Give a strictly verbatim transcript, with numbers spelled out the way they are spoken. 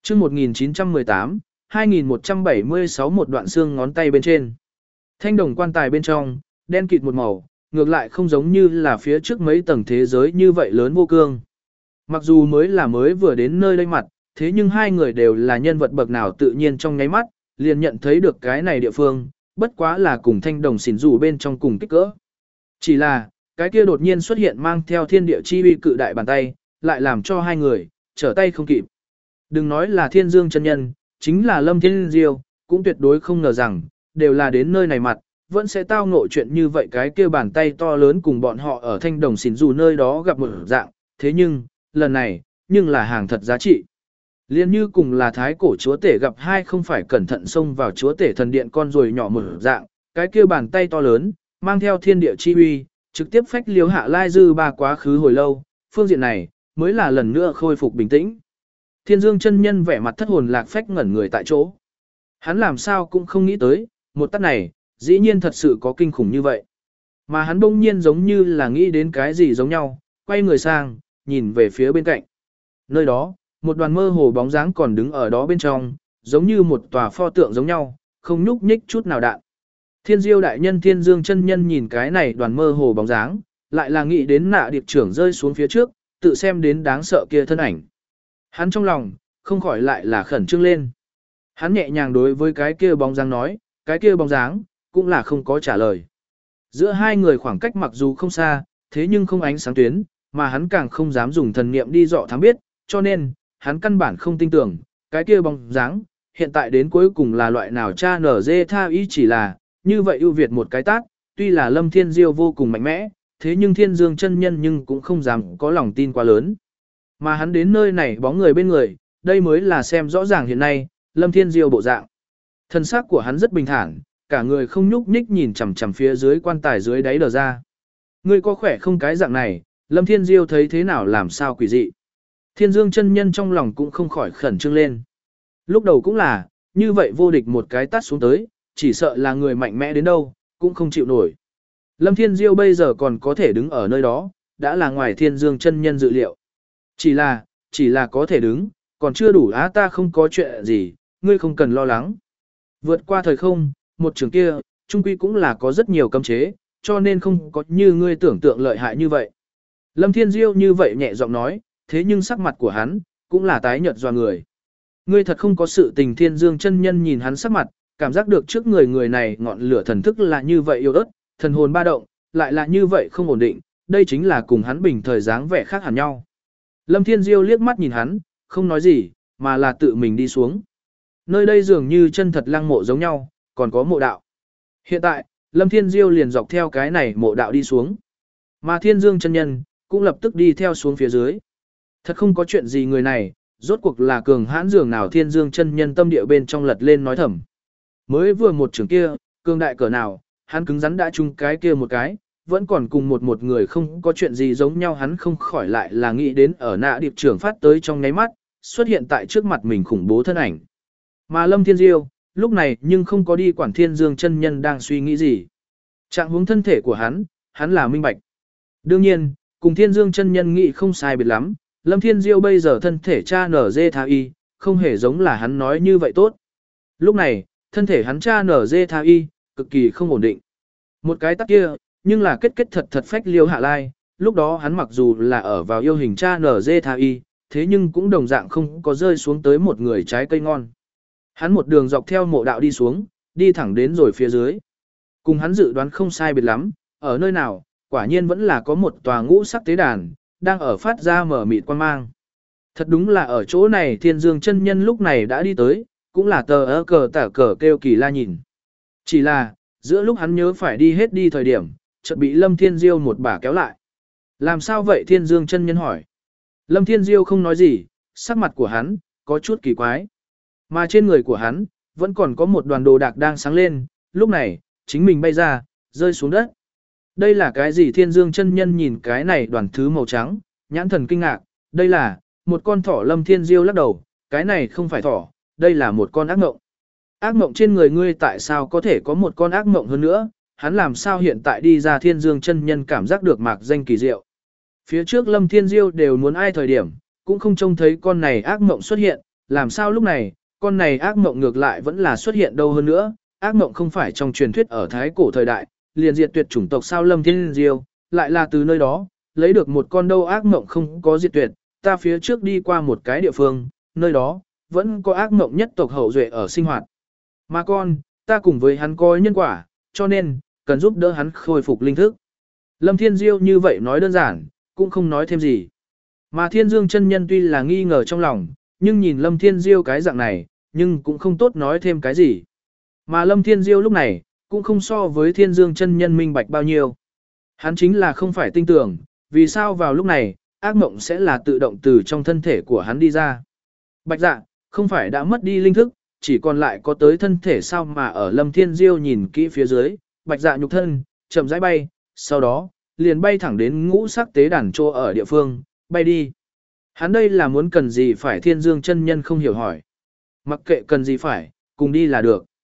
chương một nghìn chín trăm mười tám, hai nghìn một trăm bảy mươi sáu một đoạn xương ngón tay bên trên. Thanh đồng quan tài bên trong, đen kịt một màu, ngược lại không giống như là phía trước mấy tầng thế giới như vậy lớn vô cương. Mặc dù mới là mới vừa đến nơi đây mặt, thế nhưng hai người đều là nhân vật bậc nào tự nhiên trong nháy mắt, liền nhận thấy được cái này địa phương, bất quá là cùng thanh đồng xỉn rủ bên trong cùng kích cỡ. Chỉ là, cái kia đột nhiên xuất hiện mang theo thiên địa chi uy cự đại bàn tay, lại làm cho hai người, trở tay không kịp. Đừng nói là thiên dương chân nhân, chính là lâm thiên diêu, cũng tuyệt đối không ngờ rằng, đều là đến nơi này mặt, vẫn sẽ tao ngộ chuyện như vậy cái kia bàn tay to lớn cùng bọn họ ở thanh đồng xỉn rủ nơi đó gặp một dạng, thế nhưng, lần này, nhưng là hàng thật giá trị. Liên như cùng là thái cổ chúa tể gặp hai không phải cẩn thận xông vào chúa tể thần điện con rồi nhỏ một dạng, cái kia bàn tay to lớn, mang theo thiên địa chi uy, trực tiếp phách liếu hạ lai dư ba quá khứ hồi lâu, phương diện này, mới là lần nữa khôi phục bình tĩnh. Thiên dương chân nhân vẻ mặt thất hồn lạc phách ngẩn người tại chỗ. Hắn làm sao cũng không nghĩ tới, một tát này, dĩ nhiên thật sự có kinh khủng như vậy. Mà hắn bỗng nhiên giống như là nghĩ đến cái gì giống nhau, quay người sang, nhìn về phía bên cạnh. Nơi đó, một đoàn mơ hồ bóng dáng còn đứng ở đó bên trong, giống như một tòa pho tượng giống nhau, không nhúc nhích chút nào đạn. Thiên diêu đại nhân thiên dương chân nhân nhìn cái này đoàn mơ hồ bóng dáng, lại là nghĩ đến nạ điệp trưởng rơi xuống phía trước, tự xem đến đáng sợ kia thân ảnh. Hắn trong lòng, không khỏi lại là khẩn trương lên. Hắn nhẹ nhàng đối với cái kia bóng dáng nói, cái kia bóng dáng, cũng là không có trả lời. Giữa hai người khoảng cách mặc dù không xa, thế nhưng không ánh sáng tuyến, mà hắn càng không dám dùng thần niệm đi dọ thám biết, cho nên, hắn căn bản không tin tưởng, cái kia bóng dáng, hiện tại đến cuối cùng là loại nào cha nở dê tha ý chỉ là, như vậy ưu việt một cái tát, tuy là lâm thiên diêu vô cùng mạnh mẽ, thế nhưng thiên dương chân nhân nhưng cũng không dám có lòng tin quá lớn. Mà hắn đến nơi này bóng người bên người, đây mới là xem rõ ràng hiện nay, lâm thiên diêu bộ dạng. Thân xác của hắn rất bình thản, cả người không nhúc nhích nhìn chằm chằm phía dưới quan tài dưới đáy đờ ra. Ngươi có khỏe không cái dạng này, lâm thiên diêu thấy thế nào làm sao quỷ dị. Thiên dương chân nhân trong lòng cũng không khỏi khẩn trương lên. Lúc đầu cũng là, như vậy vô địch một cái tát xuống tới, chỉ sợ là người mạnh mẽ đến đâu, cũng không chịu nổi. Lâm Thiên Diêu bây giờ còn có thể đứng ở nơi đó, đã là ngoài thiên dương chân nhân dự liệu. Chỉ là, chỉ là có thể đứng, còn chưa đủ á ta không có chuyện gì, ngươi không cần lo lắng. Vượt qua thời không, một trường kia, trung quy cũng là có rất nhiều cấm chế, cho nên không có như ngươi tưởng tượng lợi hại như vậy. Lâm Thiên Diêu như vậy nhẹ giọng nói, thế nhưng sắc mặt của hắn, cũng là tái nhợt doa người. Ngươi thật không có sự tình thiên dương chân nhân nhìn hắn sắc mặt, cảm giác được trước người người này ngọn lửa thần thức là như vậy yếu ớt, thần hồn ba động, lại là như vậy không ổn định, đây chính là cùng hắn bình thời dáng vẻ khác hẳn nhau. Lâm Thiên Diêu liếc mắt nhìn hắn, không nói gì, mà là tự mình đi xuống. Nơi đây dường như chân thật lăng mộ giống nhau, còn có mộ đạo. Hiện tại, Lâm Thiên Diêu liền dọc theo cái này mộ đạo đi xuống. Mà Thiên Dương chân nhân, cũng lập tức đi theo xuống phía dưới. Thật không có chuyện gì người này, rốt cuộc là cường hãn dường nào Thiên Dương chân nhân tâm địa bên trong lật lên nói thầm. Mới vừa một trường kia, cường đại cỡ nào, hắn cứng rắn đã chung cái kia một cái, vẫn còn cùng một một người không có chuyện gì giống nhau hắn không khỏi lại là nghĩ đến ở nạ điệp trưởng phát tới trong nháy mắt, xuất hiện tại trước mặt mình khủng bố thân ảnh. Mà Lâm Thiên Diêu, lúc này nhưng không có đi quản Thiên Dương chân nhân đang suy nghĩ gì. Trạng huống thân thể của hắn, hắn là minh bạch. Đương nhiên, cùng Thiên Dương chân nhân nghĩ không sai biệt lắm, Lâm Thiên Diêu bây giờ thân thể cha nở dê tha y, không hề giống là hắn nói như vậy tốt. Lúc này, thân thể hắn cha nở dê tha y, cực kỳ không ổn định. Một cái tắc kia, nhưng là kết kết thật thật phách liêu hạ lai, lúc đó hắn mặc dù là ở vào yêu hình cha nở dê tha y, thế nhưng cũng đồng dạng không có rơi xuống tới một người trái cây ngon. Hắn một đường dọc theo mộ đạo đi xuống, đi thẳng đến rồi phía dưới. Cùng hắn dự đoán không sai biệt lắm, ở nơi nào, quả nhiên vẫn là có một tòa ngũ sắc tế đàn, đang ở phát ra mở mịt quan mang. Thật đúng là ở chỗ này Thiên Dương chân nhân lúc này đã đi tới, cũng là tờ ơ cờ tả cờ kêu kỳ la nhìn. Chỉ là, giữa lúc hắn nhớ phải đi hết đi thời điểm, chợt bị Lâm Thiên Diêu một bà kéo lại. Làm sao vậy Thiên Dương chân nhân hỏi. Lâm Thiên Diêu không nói gì, sắc mặt của hắn, có chút kỳ quái. Mà trên người của hắn, vẫn còn có một đoàn đồ đạc đang sáng lên, lúc này, chính mình bay ra, rơi xuống đất. Đây là cái gì Thiên Dương chân nhân nhìn cái này đoàn thứ màu trắng, nhãn thần kinh ngạc, đây là, một con thỏ. Lâm Thiên Diêu lắc đầu, cái này không phải thỏ, đây là một con ác mộng. Ác mộng trên người ngươi tại sao có thể có một con ác mộng hơn nữa, hắn làm sao hiện tại đi ra Thiên Dương chân nhân cảm giác được mạc danh kỳ diệu. Phía trước Lâm Thiên Diêu đều muốn ai thời điểm, cũng không trông thấy con này ác mộng xuất hiện, làm sao lúc này, con này ác mộng ngược lại vẫn là xuất hiện đâu hơn nữa, ác mộng không phải trong truyền thuyết ở thái cổ thời đại, liền diệt tuyệt chủng tộc sao Lâm Thiên Diêu, lại là từ nơi đó, lấy được một con đâu ác mộng không có diệt tuyệt, ta phía trước đi qua một cái địa phương, nơi đó, vẫn có ác mộng nhất tộc hậu duệ ở sinh hoạt. Mà con, ta cùng với hắn có nhân quả, cho nên, cần giúp đỡ hắn khôi phục linh thức. Lâm Thiên Diêu như vậy nói đơn giản, cũng không nói thêm gì. Mà Thiên Dương chân nhân tuy là nghi ngờ trong lòng, nhưng nhìn Lâm Thiên Diêu cái dạng này, nhưng cũng không tốt nói thêm cái gì. Mà Lâm Thiên Diêu lúc này, cũng không so với Thiên Dương chân nhân minh bạch bao nhiêu. Hắn chính là không phải tin tưởng, vì sao vào lúc này, ác mộng sẽ là tự động từ trong thân thể của hắn đi ra. Bạch dạ, không phải đã mất đi linh thức, chỉ còn lại có tới thân thể sao mà ở Lâm Thiên Diêu nhìn kỹ phía dưới, bạch dạ nhục thân, chậm rãi bay, sau đó, liền bay thẳng đến ngũ sắc tế đàn trô ở địa phương, bay đi. Hắn đây là muốn cần gì phải Thiên Dương chân nhân không hiểu hỏi. Mặc kệ cần gì phải, cùng đi là được.